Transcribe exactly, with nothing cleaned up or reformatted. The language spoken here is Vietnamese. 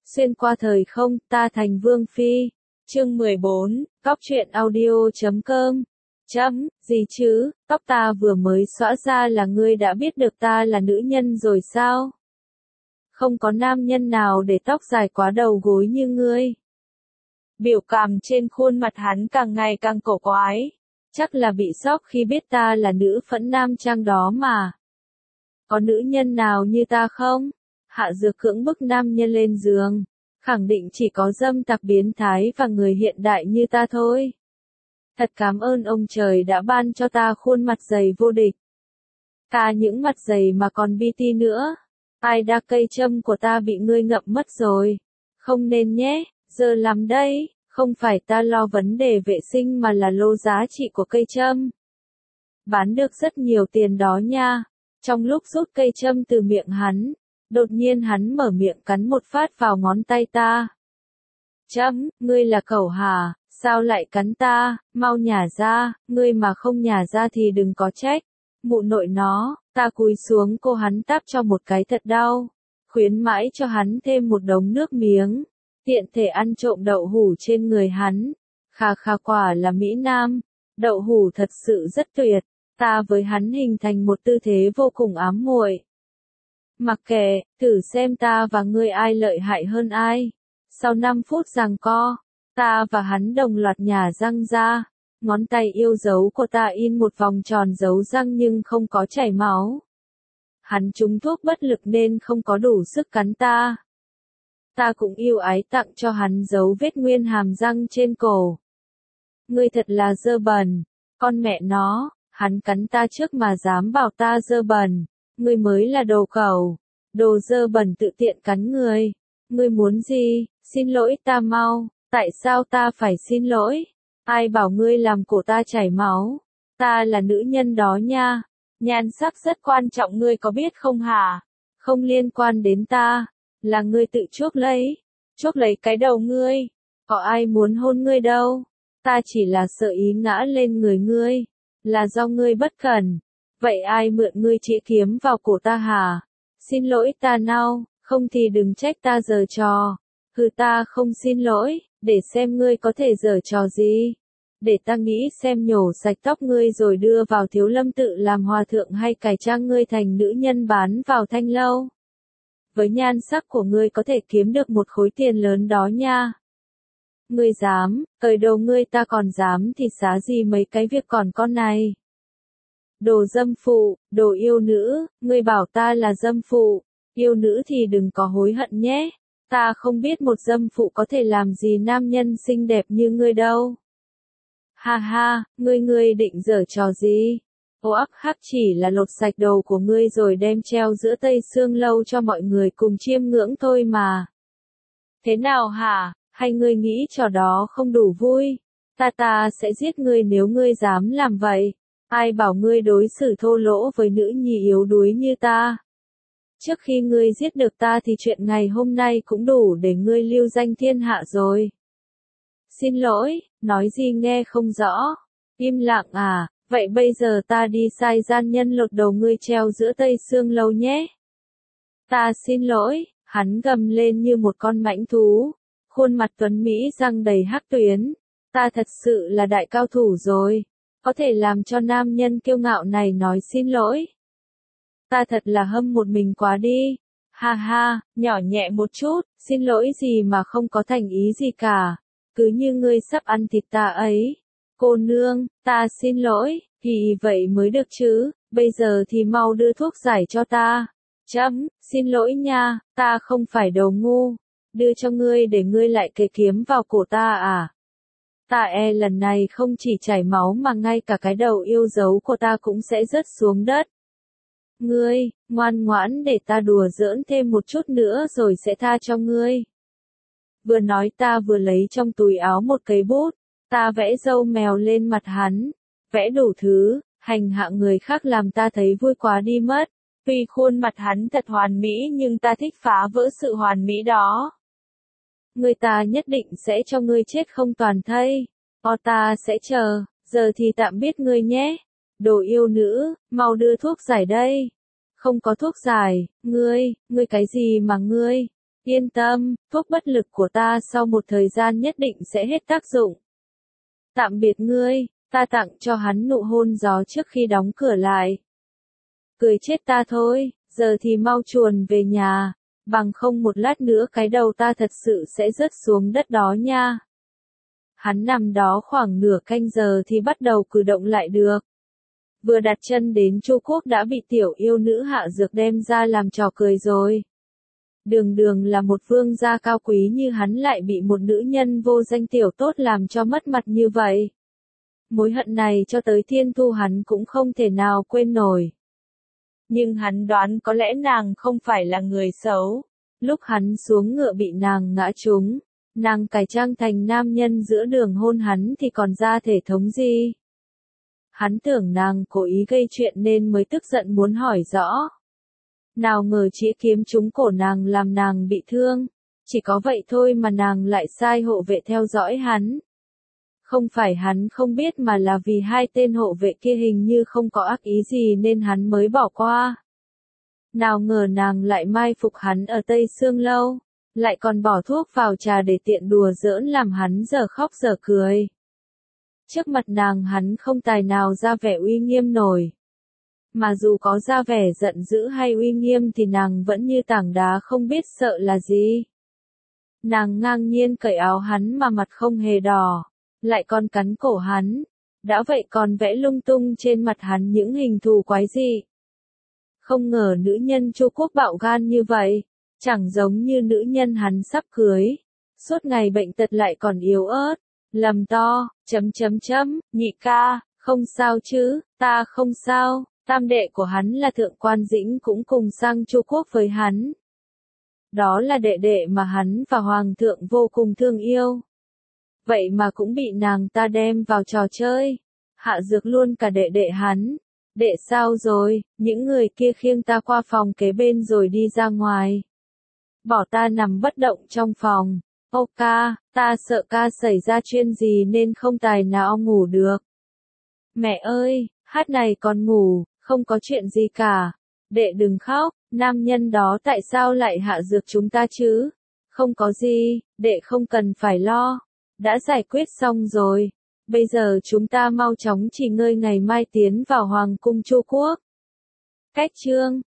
Xuyên qua thời không, ta thành Vương Phi. Chương mười bốn, Cóc truyện audio chấm com. Chấm, gì chứ, tóc ta vừa mới xõa ra là ngươi đã biết được ta là nữ nhân rồi sao? Không có nam nhân nào để tóc dài quá đầu gối như ngươi. Biểu cảm trên khuôn mặt hắn càng ngày càng cổ quái. Chắc là bị sốc khi biết ta là nữ phẫn nam trang đó mà. Có nữ nhân nào như ta không? Hạ Dược cưỡng bức nam nhân lên giường. Khẳng định chỉ có dâm tặc biến thái và người hiện đại như ta thôi. Thật cảm ơn ông trời đã ban cho ta khuôn mặt dày vô địch. Cả những mặt dày mà còn bi ti nữa. Ai đã cây châm của ta bị ngươi ngậm mất rồi. Không nên nhé, giờ làm đây, không phải ta lo vấn đề vệ sinh mà là lô giá trị của cây châm. Bán được rất nhiều tiền đó nha. Trong lúc rút cây châm từ miệng hắn, đột nhiên hắn mở miệng cắn một phát vào ngón tay ta. Chấm, ngươi là cẩu hả, sao lại cắn ta, mau nhả ra, ngươi mà không nhả ra thì đừng có trách. Mụ nội nó, ta cúi xuống cô hắn táp cho một cái thật đau, khuyến mãi cho hắn thêm một đống nước miếng, tiện thể ăn trộm đậu hủ trên người hắn. Khà khà, quả là Mỹ Nam, đậu hủ thật sự rất tuyệt, ta với hắn hình thành một tư thế vô cùng ám muội. Mặc kệ, thử xem ta và ngươi ai lợi hại hơn ai. Sau năm phút giằng co, ta và hắn đồng loạt nhả răng ra. Ngón tay yêu dấu của ta in một vòng tròn dấu răng nhưng không có chảy máu. Hắn trúng thuốc bất lực nên không có đủ sức cắn ta. Ta cũng yêu ái tặng cho hắn dấu vết nguyên hàm răng trên cổ. Ngươi thật là dơ bẩn, con mẹ nó, hắn cắn ta trước mà dám bảo ta dơ bẩn. Ngươi mới là đồ cẩu, đồ dơ bẩn tự tiện cắn người. Ngươi muốn gì, xin lỗi ta mau, tại sao ta phải xin lỗi? Ai bảo ngươi làm cổ ta chảy máu? Ta là nữ nhân đó nha, nhan sắc rất quan trọng ngươi có biết không hả? Không liên quan đến ta, là ngươi tự chuốc lấy, chuốc lấy cái đầu ngươi, có ai muốn hôn ngươi đâu, ta chỉ là sợ ý ngã lên người ngươi, là do ngươi bất cẩn. Vậy ai mượn ngươi chĩa kiếm vào cổ ta hả? Xin lỗi ta nào, không thì đừng trách ta giở trò. Hừ, ta không xin lỗi, để xem ngươi có thể giở trò gì. Để ta nghĩ xem nhổ sạch tóc ngươi rồi đưa vào Thiếu Lâm tự làm hòa thượng hay cải trang ngươi thành nữ nhân bán vào thanh lâu. Với nhan sắc của ngươi có thể kiếm được một khối tiền lớn đó nha. Ngươi dám, cởi đồ ngươi ta còn dám thì xá gì mấy cái việc còn con này. Đồ dâm phụ, đồ yêu nữ, ngươi bảo ta là dâm phụ, yêu nữ thì đừng có hối hận nhé. Ta không biết một dâm phụ có thể làm gì nam nhân xinh đẹp như ngươi đâu. Ha ha, ngươi ngươi định giở trò gì? Ô ắc hắc, chỉ là lột sạch đầu của ngươi rồi đem treo giữa Tây Sương Lâu cho mọi người cùng chiêm ngưỡng thôi mà. Thế nào hả, hay ngươi nghĩ trò đó không đủ vui? Ta ta sẽ giết ngươi nếu ngươi dám làm vậy. Ai bảo ngươi đối xử thô lỗ với nữ nhi yếu đuối như ta? Trước khi ngươi giết được ta thì chuyện ngày hôm nay cũng đủ để ngươi lưu danh thiên hạ rồi. Xin lỗi, nói gì nghe không rõ. Im lặng à, vậy bây giờ ta đi sai gian nhân lột đầu ngươi treo giữa Tây Sương Lâu nhé. Ta xin lỗi, hắn gầm lên như một con mãnh thú. Khuôn mặt tuấn Mỹ răng đầy hắc tuyến. Ta thật sự là đại cao thủ rồi. Có thể làm cho nam nhân kiêu ngạo này nói xin lỗi. Ta thật là hâm một mình quá đi. Ha ha, nhỏ nhẹ một chút, xin lỗi gì mà không có thành ý gì cả. Cứ như ngươi sắp ăn thịt ta ấy. Cô nương, ta xin lỗi, thì vậy mới được chứ, bây giờ thì mau đưa thuốc giải cho ta. Chấm, xin lỗi nha, ta không phải đầu ngu. Đưa cho ngươi để ngươi lại kề kiếm vào cổ ta à? Ta e lần này không chỉ chảy máu mà ngay cả cái đầu yêu dấu của ta cũng sẽ rớt xuống đất. Ngươi, ngoan ngoãn để ta đùa giỡn thêm một chút nữa rồi sẽ tha cho ngươi. Vừa nói ta vừa lấy trong túi áo một cây bút, ta vẽ râu mèo lên mặt hắn, vẽ đủ thứ, hành hạ người khác làm ta thấy vui quá đi mất. Tuy khuôn mặt hắn thật hoàn mỹ nhưng ta thích phá vỡ sự hoàn mỹ đó. Người ta nhất định sẽ cho ngươi chết không toàn thây. O ta sẽ chờ, giờ thì tạm biệt ngươi nhé. Đồ yêu nữ, mau đưa thuốc giải đây. Không có thuốc giải, ngươi, ngươi cái gì mà ngươi? Yên tâm, thuốc bất lực của ta sau một thời gian nhất định sẽ hết tác dụng. Tạm biệt ngươi, ta tặng cho hắn nụ hôn gió trước khi đóng cửa lại. Cười chết ta thôi, giờ thì mau chuồn về nhà, bằng không một lát nữa cái đầu ta thật sự sẽ rớt xuống đất đó nha. Hắn nằm đó khoảng nửa canh giờ thì bắt đầu cử động lại được. Vừa đặt chân đến Chu Quốc đã bị tiểu yêu nữ Hạ Dược đem ra làm trò cười rồi. Đường đường là một vương gia cao quý như hắn lại bị một nữ nhân vô danh tiểu tốt làm cho mất mặt như vậy. Mối hận này cho tới thiên thu hắn cũng không thể nào quên nổi. Nhưng hắn đoán có lẽ nàng không phải là người xấu. Lúc hắn xuống ngựa bị nàng ngã trúng, nàng cải trang thành nam nhân giữa đường hôn hắn thì còn ra thể thống gì. Hắn tưởng nàng cố ý gây chuyện nên mới tức giận muốn hỏi rõ. Nào ngờ chỉ kiếm trúng cổ nàng làm nàng bị thương. Chỉ có vậy thôi mà nàng lại sai hộ vệ theo dõi hắn. Không phải hắn không biết mà là vì hai tên hộ vệ kia hình như không có ác ý gì nên hắn mới bỏ qua. Nào ngờ nàng lại mai phục hắn ở Tây Sương Lâu, lại còn bỏ thuốc vào trà để tiện đùa giỡn làm hắn giờ khóc giờ cười. Trước mặt nàng hắn không tài nào ra vẻ uy nghiêm nổi. Mà dù có ra vẻ giận dữ hay uy nghiêm thì nàng vẫn như tảng đá không biết sợ là gì. Nàng ngang nhiên cởi áo hắn mà mặt không hề đỏ, lại còn cắn cổ hắn. Đã vậy còn vẽ lung tung trên mặt hắn những hình thù quái dị. Không ngờ nữ nhân Chu Quốc bạo gan như vậy, chẳng giống như nữ nhân hắn sắp cưới. Suốt ngày bệnh tật lại còn yếu ớt, lầm to, chấm chấm chấm, nhị ca, không sao chứ, ta không sao. Tam đệ của hắn là Thượng Quan Dĩnh cũng cùng sang Chu Quốc với hắn. Đó là đệ đệ mà hắn và Hoàng thượng vô cùng thương yêu. Vậy mà cũng bị nàng ta đem vào trò chơi. Hạ Dược luôn cả đệ đệ hắn. Đệ sao rồi, những người kia khiêng ta qua phòng kế bên rồi đi ra ngoài. Bỏ ta nằm bất động trong phòng. Ô ca, ta sợ ca xảy ra chuyện gì nên không tài nào ngủ được. Mẹ ơi, hát này còn ngủ, không có chuyện gì cả. Đệ đừng khóc, nam nhân đó tại sao lại hạ dược chúng ta chứ? Không có gì, đệ không cần phải lo. Đã giải quyết xong rồi. Bây giờ chúng ta mau chóng nghỉ ngơi ngày mai tiến vào Hoàng cung Chu Quốc. Cách chương